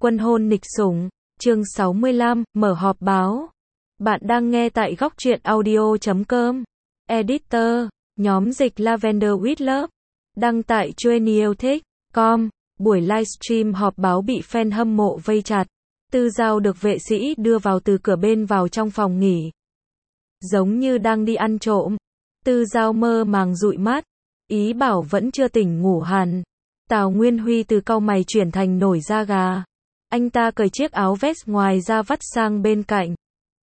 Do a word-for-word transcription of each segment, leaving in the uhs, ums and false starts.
Quân hôn nịch sủng, chương sáu mươi lăm, mở họp báo. Bạn đang nghe tại góc truyện audio chấm com. Editor, nhóm dịch Lavender with Love. Đăng tại Gmail chấm com. Buổi livestream họp báo bị fan hâm mộ vây chặt. Tư Giao được vệ sĩ đưa vào từ cửa bên vào trong phòng nghỉ. Giống như đang đi ăn trộm. Tư Giao mơ màng dụi mắt. Ý bảo vẫn chưa tỉnh ngủ hẳn. Tào Nguyên Huy từ cau mày chuyển thành nổi da gà. Anh ta cởi chiếc áo vest ngoài ra vắt sang bên cạnh.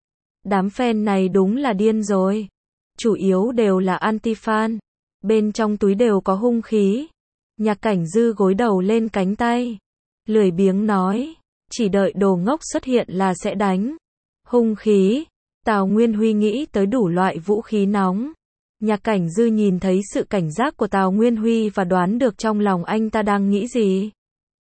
Đám fan này đúng là điên rồi. Chủ yếu đều là anti-fan. Bên trong túi đều có hung khí. Nhạc Cảnh Dư gối đầu lên cánh tay. Lười biếng nói. Chỉ đợi đồ ngốc xuất hiện là sẽ đánh. Hung khí. Tào Nguyên Huy nghĩ tới đủ loại vũ khí nóng. Nhạc Cảnh Dư nhìn thấy sự cảnh giác của Tào Nguyên Huy và đoán được trong lòng anh ta đang nghĩ gì.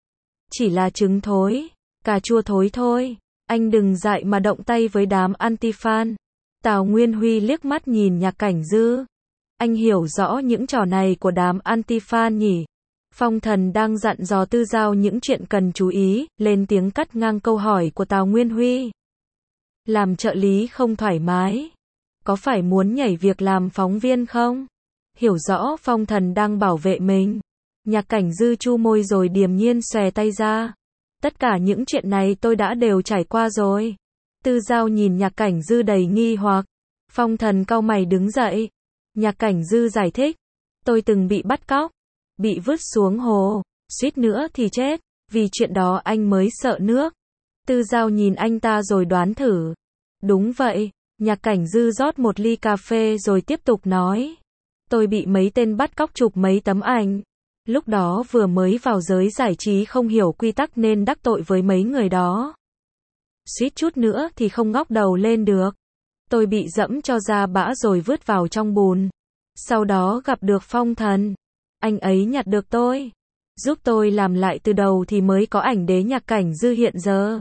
Chỉ là trứng thối, cà chua thối thôi. Anh đừng dại mà động tay với đám anti-fan. Tào Nguyên Huy liếc mắt nhìn Nhạc Cảnh Dư. Anh hiểu rõ những trò này của đám anti-fan nhỉ. Phong Thần đang dặn dò Tư Giao những chuyện cần chú ý, lên tiếng cắt ngang câu hỏi của Tào Nguyên Huy. Làm trợ lý không thoải mái. Có phải muốn nhảy việc làm phóng viên không? Hiểu rõ Phong Thần đang bảo vệ mình. Nhạc Cảnh Dư chu môi rồi điềm nhiên xòe tay ra. Tất cả những chuyện này tôi đã đều trải qua rồi. Tư Giao nhìn Nhạc Cảnh Dư đầy nghi hoặc. Phong Thần cau mày đứng dậy. Nhạc Cảnh Dư giải thích. Tôi từng bị bắt cóc. Bị vứt xuống hồ. Suýt nữa thì chết. Vì chuyện đó anh mới sợ nước. Tư Giao nhìn anh ta rồi đoán thử. Đúng vậy. Nhạc Cảnh Dư rót một ly cà phê rồi tiếp tục nói. Tôi bị mấy tên bắt cóc chụp mấy tấm ảnh. Lúc đó vừa mới vào giới giải trí không hiểu quy tắc nên đắc tội với mấy người đó. Suýt chút nữa thì không ngóc đầu lên được. Tôi bị dẫm cho ra bã rồi vứt vào trong bùn. Sau đó gặp được Phong Thần. Anh ấy nhặt được tôi. Giúp tôi làm lại từ đầu thì mới có ảnh đế Nhạc Cảnh Dư hiện giờ.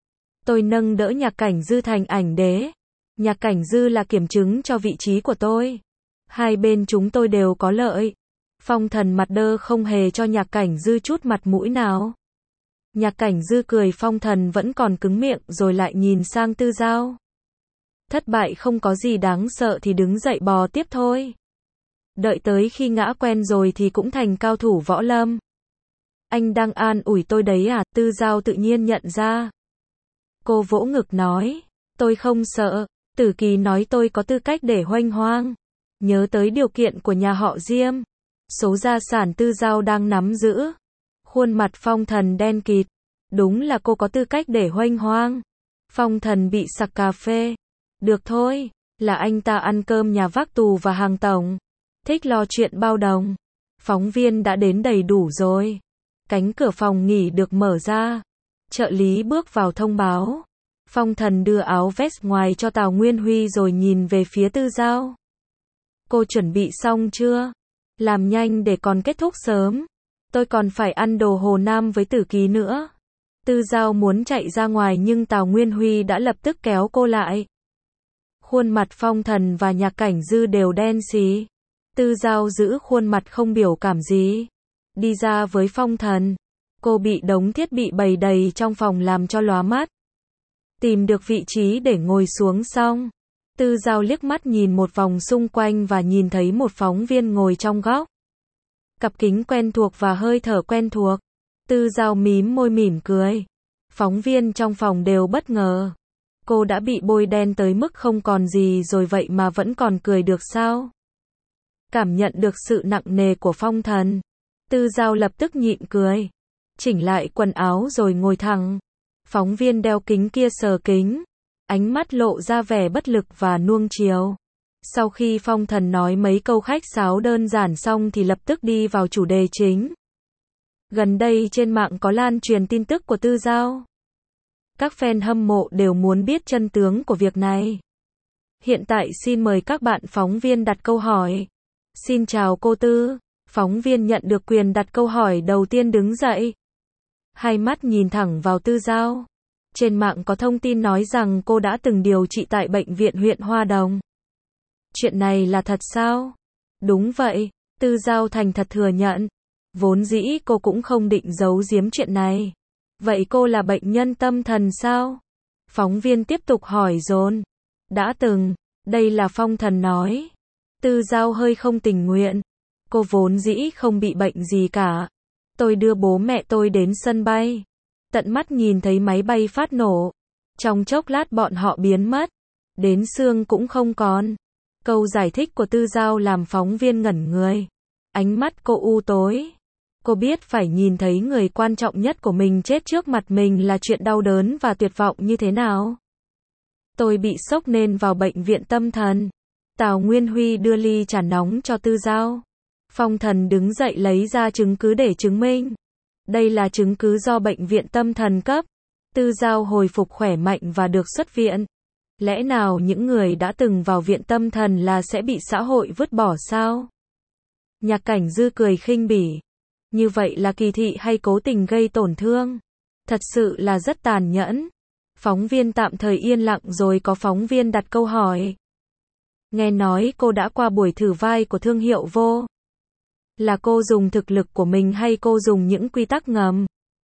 Tôi nâng đỡ Nhạc Cảnh Dư thành ảnh đế. Nhạc Cảnh Dư là kiểm chứng cho vị trí của tôi. Hai bên chúng tôi đều có lợi. Phong Thần mặt đơ không hề cho Nhạc Cảnh Dư chút mặt mũi nào. Nhạc Cảnh Dư cười, Phong Thần vẫn còn cứng miệng rồi lại nhìn sang Tư Giao. Thất bại không có gì đáng sợ thì đứng dậy bò tiếp thôi. Đợi tới khi ngã quen rồi thì cũng thành cao thủ võ lâm. Anh đang an ủi tôi đấy à? Tư Giao tự nhiên nhận ra. Cô vỗ ngực nói. Tôi không sợ. Tử Kỳ nói tôi có tư cách để hoành hoang. Nhớ tới điều kiện của nhà họ Diêm. Số gia sản Tư Giao đang nắm giữ. Khuôn mặt Phong Thần đen kịt. Đúng là cô có tư cách để hoành hoang. Phong Thần bị sặc cà phê. Được thôi, là anh ta ăn cơm nhà vác tù và hàng tổng. Thích lo chuyện bao đồng. Phóng viên đã đến đầy đủ rồi. Cánh cửa phòng nghỉ được mở ra. Trợ lý bước vào thông báo. Phong Thần đưa áo vest ngoài cho Tào Nguyên Huy rồi nhìn về phía Tư Giao. Cô chuẩn bị xong chưa? Làm nhanh để còn kết thúc sớm. Tôi còn phải ăn đồ Hồ Nam với Tử Kỳ nữa. Tư Giao muốn chạy ra ngoài nhưng Tào Nguyên Huy đã lập tức kéo cô lại. Khuôn mặt Phong Thần và Nhạc Cảnh Dư đều đen xì. Tư Giao giữ khuôn mặt không biểu cảm gì. Đi ra với Phong Thần. Cô bị đống thiết bị bày đầy trong phòng làm cho lóa mắt. Tìm được vị trí để ngồi xuống xong. Tư Giao liếc mắt nhìn một vòng xung quanh và nhìn thấy một phóng viên ngồi trong góc. Cặp kính quen thuộc và hơi thở quen thuộc. Tư Giao mím môi mỉm cười. Phóng viên trong phòng đều bất ngờ. Cô đã bị bôi đen tới mức không còn gì rồi vậy mà vẫn còn cười được sao? Cảm nhận được sự nặng nề của Phong Thần. Tư Giao lập tức nhịn cười. Chỉnh lại quần áo rồi ngồi thẳng. Phóng viên đeo kính kia sờ kính. Ánh mắt lộ ra vẻ bất lực và nuông chiều. Sau khi Phong Thần nói mấy câu khách sáo đơn giản xong thì lập tức đi vào chủ đề chính. Gần đây trên mạng có lan truyền tin tức của Tư Giao. Các fan hâm mộ đều muốn biết chân tướng của việc này. Hiện tại xin mời các bạn phóng viên đặt câu hỏi. Xin chào cô Tư. Phóng viên nhận được quyền đặt câu hỏi đầu tiên đứng dậy. Hai mắt nhìn thẳng vào Tư Giao. Trên mạng có thông tin nói rằng cô đã từng điều trị tại bệnh viện huyện Hoa Đồng. Chuyện này là thật sao? Đúng vậy, Tư Giao thành thật thừa nhận. Vốn dĩ cô cũng không định giấu giếm chuyện này. Vậy cô là bệnh nhân tâm thần sao? Phóng viên tiếp tục hỏi dồn. Đã từng, đây là Phong Thần nói. Tư Giao hơi không tình nguyện. Cô vốn dĩ không bị bệnh gì cả. Tôi đưa bố mẹ tôi đến sân bay. Tận mắt nhìn thấy máy bay phát nổ. Trong chốc lát bọn họ biến mất. Đến xương cũng không còn. Câu giải thích của Tư Giao làm phóng viên ngẩn người. Ánh mắt cô u tối. Cô biết phải nhìn thấy người quan trọng nhất của mình chết trước mặt mình là chuyện đau đớn và tuyệt vọng như thế nào. Tôi bị sốc nên vào bệnh viện tâm thần. Tào Nguyên Huy đưa ly trà nóng cho Tư Giao. Phong Thần đứng dậy lấy ra chứng cứ để chứng minh. Đây là chứng cứ do bệnh viện tâm thần cấp. Tư Giao hồi phục khỏe mạnh và được xuất viện. Lẽ nào những người đã từng vào viện tâm thần là sẽ bị xã hội vứt bỏ sao? Nhạc Cảnh Dư cười khinh bỉ. Như vậy là kỳ thị hay cố tình gây tổn thương? Thật sự là rất tàn nhẫn. Phóng viên tạm thời yên lặng rồi có phóng viên đặt câu hỏi. Nghe nói cô đã qua buổi thử vai của thương hiệu vô. Là cô dùng thực lực của mình hay cô dùng những quy tắc ngầm?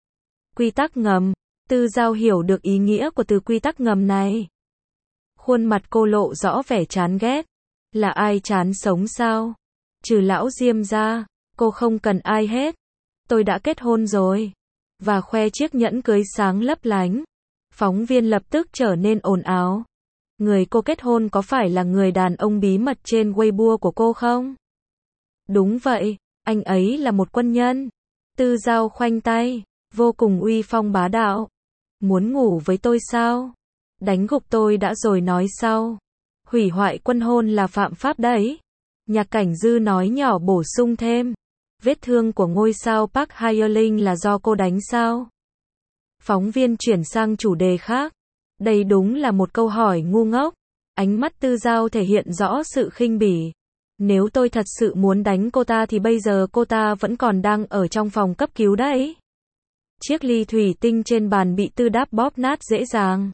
Quy tắc ngầm. Tư Giao hiểu được ý nghĩa của từ quy tắc ngầm này. Khuôn mặt cô lộ rõ vẻ chán ghét. Là ai chán sống sao? Trừ lão Diêm ra, cô không cần ai hết. Tôi đã kết hôn rồi. Và khoe chiếc nhẫn cưới sáng lấp lánh. Phóng viên lập tức trở nên ồn ào. Người cô kết hôn có phải là người đàn ông bí mật trên Weibo của cô không? Đúng vậy, anh ấy là một quân nhân. Tư Giao khoanh tay, vô cùng uy phong bá đạo. Muốn ngủ với tôi sao? Đánh gục tôi đã rồi nói sau. Hủy hoại quân hôn là phạm pháp đấy. Nhạc Cảnh Dư nói nhỏ bổ sung thêm. Vết thương của ngôi sao Park Hye-ling là do cô đánh sao? Phóng viên chuyển sang chủ đề khác. Đây đúng là một câu hỏi ngu ngốc. Ánh mắt Tư Giao thể hiện rõ sự khinh bỉ. Nếu tôi thật sự muốn đánh cô ta thì bây giờ cô ta vẫn còn đang ở trong phòng cấp cứu đấy. Chiếc ly thủy tinh trên bàn bị Tư Đáp bóp nát dễ dàng.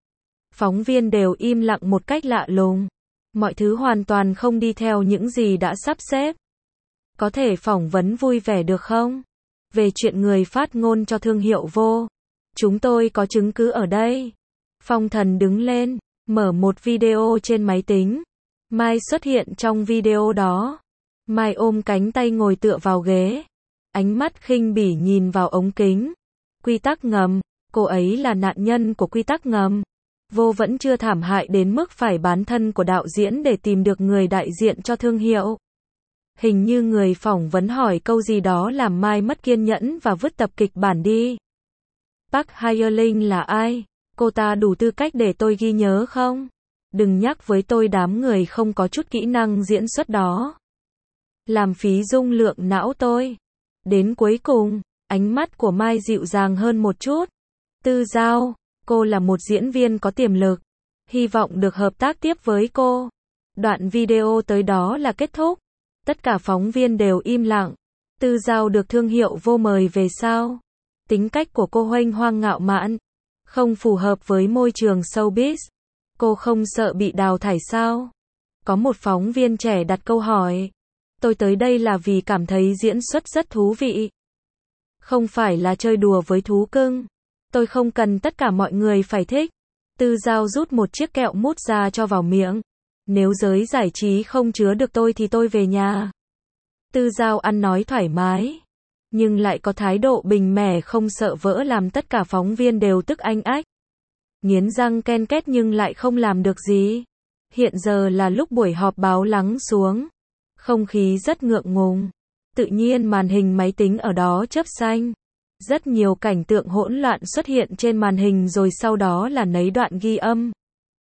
Phóng viên đều im lặng một cách lạ lùng. Mọi thứ hoàn toàn không đi theo những gì đã sắp xếp. Có thể phỏng vấn vui vẻ được không? Về chuyện người phát ngôn cho thương hiệu vô. Chúng tôi có chứng cứ ở đây. Phong Thần đứng lên, mở một video trên máy tính. Mai xuất hiện trong video đó. Mai ôm cánh tay ngồi tựa vào ghế. Ánh mắt khinh bỉ nhìn vào ống kính. Quy tắc ngầm, cô ấy là nạn nhân của quy tắc ngầm. Vô vẫn chưa thảm hại đến mức phải bán thân của đạo diễn để tìm được người đại diện cho thương hiệu. Hình như người phỏng vấn hỏi câu gì đó làm Mai mất kiên nhẫn và vứt tập kịch bản đi. Park Hye-ling là ai? Cô ta đủ tư cách để tôi ghi nhớ không? Đừng nhắc với tôi đám người không có chút kỹ năng diễn xuất đó. Làm phí dung lượng não tôi. Đến cuối cùng, ánh mắt của Mai dịu dàng hơn một chút. Tư Giao, cô là một diễn viên có tiềm lực. Hy vọng được hợp tác tiếp với cô. Đoạn video tới đó là kết thúc. Tất cả phóng viên đều im lặng. Tư Giao được thương hiệu vô mời về sao? Tính cách của cô huênh hoang ngạo mạn. Không phù hợp với môi trường showbiz. Cô không sợ bị đào thải sao? Có một phóng viên trẻ đặt câu hỏi. Tôi tới đây là vì cảm thấy diễn xuất rất thú vị. Không phải là chơi đùa với thú cưng. Tôi không cần tất cả mọi người phải thích. Tư Giao rút một chiếc kẹo mút ra cho vào miệng. Nếu giới giải trí không chứa được tôi thì tôi về nhà. Tư Giao ăn nói thoải mái. Nhưng lại có thái độ bình mẻ không sợ vỡ làm tất cả phóng viên đều tức anh ách. Nghiến răng ken két nhưng lại không làm được gì. Hiện giờ là lúc buổi họp báo lắng xuống. Không khí rất ngượng ngùng. Tự nhiên màn hình máy tính ở đó chớp xanh. Rất nhiều cảnh tượng hỗn loạn xuất hiện trên màn hình rồi sau đó là nấy đoạn ghi âm.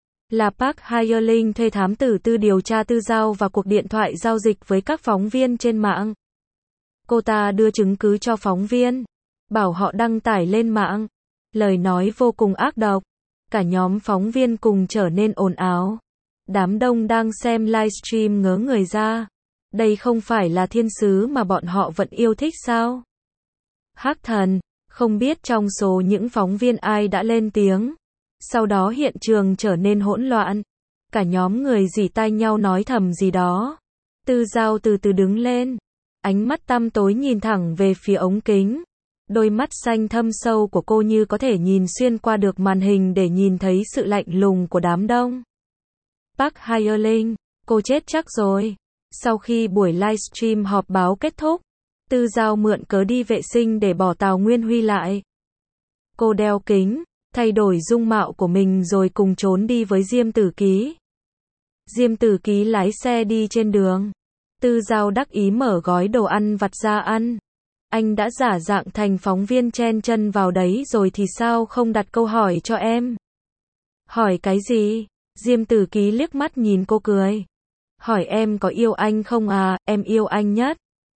Là Park Hye-ling thuê thám tử Tư điều tra Tư Giao và cuộc điện thoại giao dịch với các phóng viên trên mạng. Cô ta đưa chứng cứ cho phóng viên. Bảo họ đăng tải lên mạng. Lời nói vô cùng ác độc. Cả nhóm phóng viên cùng trở nên ồn ào. Đám đông đang xem livestream ngớ người ra. Đây không phải là thiên sứ mà bọn họ vẫn yêu thích sao? Hắc Thần, không biết trong số những phóng viên ai đã lên tiếng. Sau đó hiện trường trở nên hỗn loạn. Cả nhóm người rỉ tai nhau nói thầm gì đó. Tư Giao từ từ đứng lên. Ánh mắt tăm tối nhìn thẳng về phía ống kính. Đôi mắt xanh thâm sâu của cô như có thể nhìn xuyên qua được màn hình để nhìn thấy sự lạnh lùng của đám đông. Park Hye-ling, cô chết chắc rồi. Sau khi buổi livestream họp báo kết thúc, Tư Dao mượn cớ đi vệ sinh để bỏ Tào Nguyên Huy lại. Cô đeo kính, thay đổi dung mạo của mình rồi cùng trốn đi với Diêm Tử Ký. Diêm Tử Ký lái xe đi trên đường. Tư Dao đắc ý mở gói đồ ăn vặt ra ăn. Anh đã giả dạng thành phóng viên chen chân vào đấy rồi thì sao không đặt câu hỏi cho em? Hỏi cái gì? Diêm Tử Ký liếc mắt nhìn cô cười. Hỏi em có yêu anh không à, em yêu anh nhất.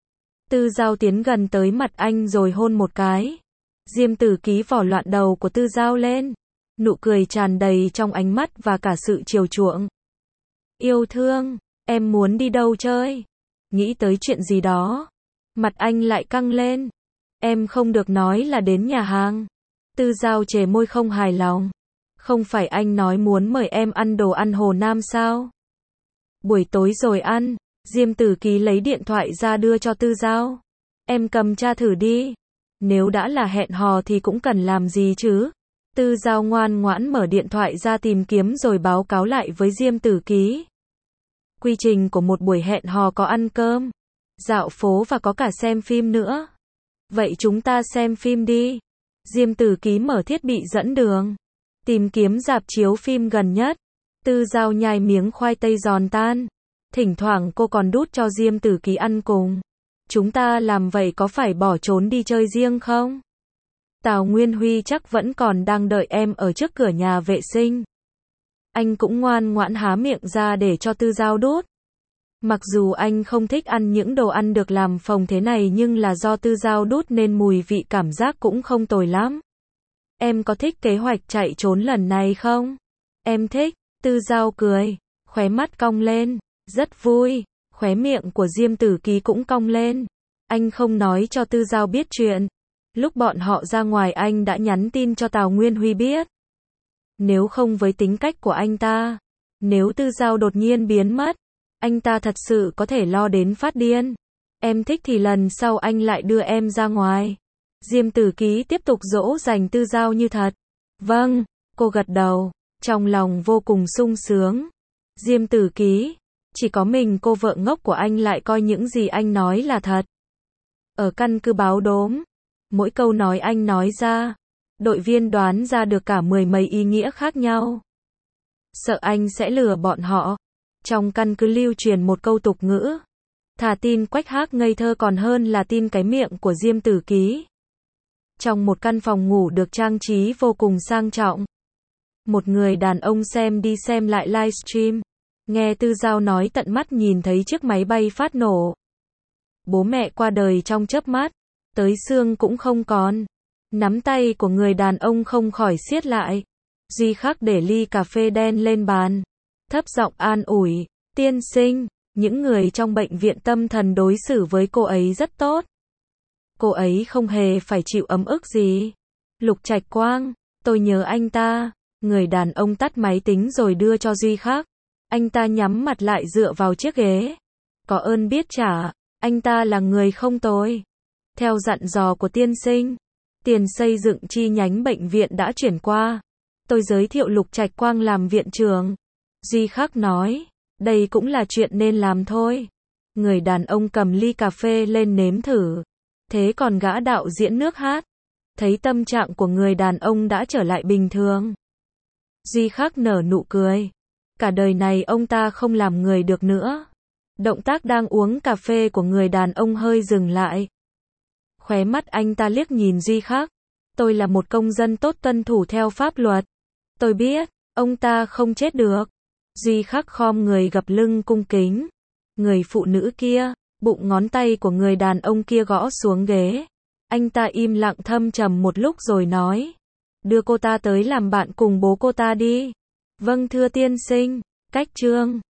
Tư Dao tiến gần tới mặt anh rồi hôn một cái. Diêm Tử Ký vỏ loạn đầu của Tư Dao lên. Nụ cười tràn đầy trong ánh mắt và cả sự chiều chuộng. Yêu thương, em muốn đi đâu chơi? Nghĩ tới chuyện gì đó. Mặt anh lại căng lên. Em không được nói là đến nhà hàng. Tư Dao chề môi không hài lòng. Không phải anh nói muốn mời em ăn đồ ăn Hồ Nam sao? Buổi tối rồi ăn. Diêm Tử Ký lấy điện thoại ra đưa cho Tư Dao. Em cầm tra thử đi. Nếu đã là hẹn hò thì cũng cần làm gì chứ? Tư Dao ngoan ngoãn mở điện thoại ra tìm kiếm rồi báo cáo lại với Diêm Tử Ký. Quy trình của một buổi hẹn hò có ăn cơm, dạo phố và có cả xem phim nữa. Vậy chúng ta xem phim đi. Diêm Tử Ký mở thiết bị dẫn đường. Tìm kiếm rạp chiếu phim gần nhất. Tư Dao nhai miếng khoai tây giòn tan. Thỉnh thoảng cô còn đút cho Diêm Tử Ký ăn cùng. Chúng ta làm vậy có phải bỏ trốn đi chơi riêng không? Tào Nguyên Huy chắc vẫn còn đang đợi em ở trước cửa nhà vệ sinh. Anh cũng ngoan ngoãn há miệng ra để cho Tư Dao đút. Mặc dù anh không thích ăn những đồ ăn được làm phồng thế này nhưng là do Tư Dao đút nên mùi vị cảm giác cũng không tồi lắm. Em có thích kế hoạch chạy trốn lần này không? Em thích. Tư Dao cười, khóe mắt cong lên, rất vui. Khóe miệng của Diêm Tử Ký cũng cong lên. Anh không nói cho Tư Dao biết chuyện. Lúc bọn họ ra ngoài anh đã nhắn tin cho Tào Nguyên Huy biết. Nếu không với tính cách của anh ta, nếu Tư Dao đột nhiên biến mất, anh ta thật sự có thể lo đến phát điên. Em thích thì lần sau anh lại đưa em ra ngoài. Diêm Tử Ký tiếp tục dỗ dành Tư Dao như thật. Vâng, cô gật đầu, trong lòng vô cùng sung sướng. Diêm Tử Ký, chỉ có mình cô vợ ngốc của anh lại coi những gì anh nói là thật. Ở căn cứ Báo Đốm, mỗi câu nói anh nói ra, đội viên đoán ra được cả mười mấy ý nghĩa khác nhau. Sợ anh sẽ lừa bọn họ. Trong căn cứ lưu truyền một câu tục ngữ. Thà tin quách hác ngây thơ còn hơn là tin cái miệng của Diêm Tử Ký. Trong một căn phòng ngủ được trang trí vô cùng sang trọng. Một người đàn ông xem đi xem lại livestream. Nghe Tư Dao nói tận mắt nhìn thấy chiếc máy bay phát nổ. Bố mẹ qua đời trong chớp mắt. Tới xương cũng không còn. Nắm tay của người đàn ông không khỏi siết lại. Duy Khắc để ly cà phê đen lên bàn. Thấp giọng an ủi. Tiên sinh, những người trong bệnh viện tâm thần đối xử với cô ấy rất tốt. Cô ấy không hề phải chịu ấm ức gì. Lục Trạch Quang, tôi nhớ anh ta. Người đàn ông tắt máy tính rồi đưa cho Duy Khắc. Anh ta nhắm mặt lại dựa vào chiếc ghế. Có ơn biết trả, anh ta là người không tồi. Theo dặn dò của tiên sinh, tiền xây dựng chi nhánh bệnh viện đã chuyển qua. Tôi giới thiệu Lục Trạch Quang làm viện trưởng. Duy Khắc nói, đây cũng là chuyện nên làm thôi. Người đàn ông cầm ly cà phê lên nếm thử. Thế còn gã đạo diễn nước hát, thấy tâm trạng của người đàn ông đã trở lại bình thường. Duy Khắc nở nụ cười. Cả đời này ông ta không làm người được nữa. Động tác đang uống cà phê của người đàn ông hơi dừng lại. Khóe mắt anh ta liếc nhìn Duy Khắc. Tôi là một công dân tốt tuân thủ theo pháp luật. Tôi biết, ông ta không chết được. Duy Khắc khom người gập lưng cung kính. Người phụ nữ kia, bụng ngón tay của người đàn ông kia gõ xuống ghế. Anh ta im lặng thâm trầm một lúc rồi nói. Đưa cô ta tới làm bạn cùng bố cô ta đi. Vâng thưa tiên sinh. Cách chương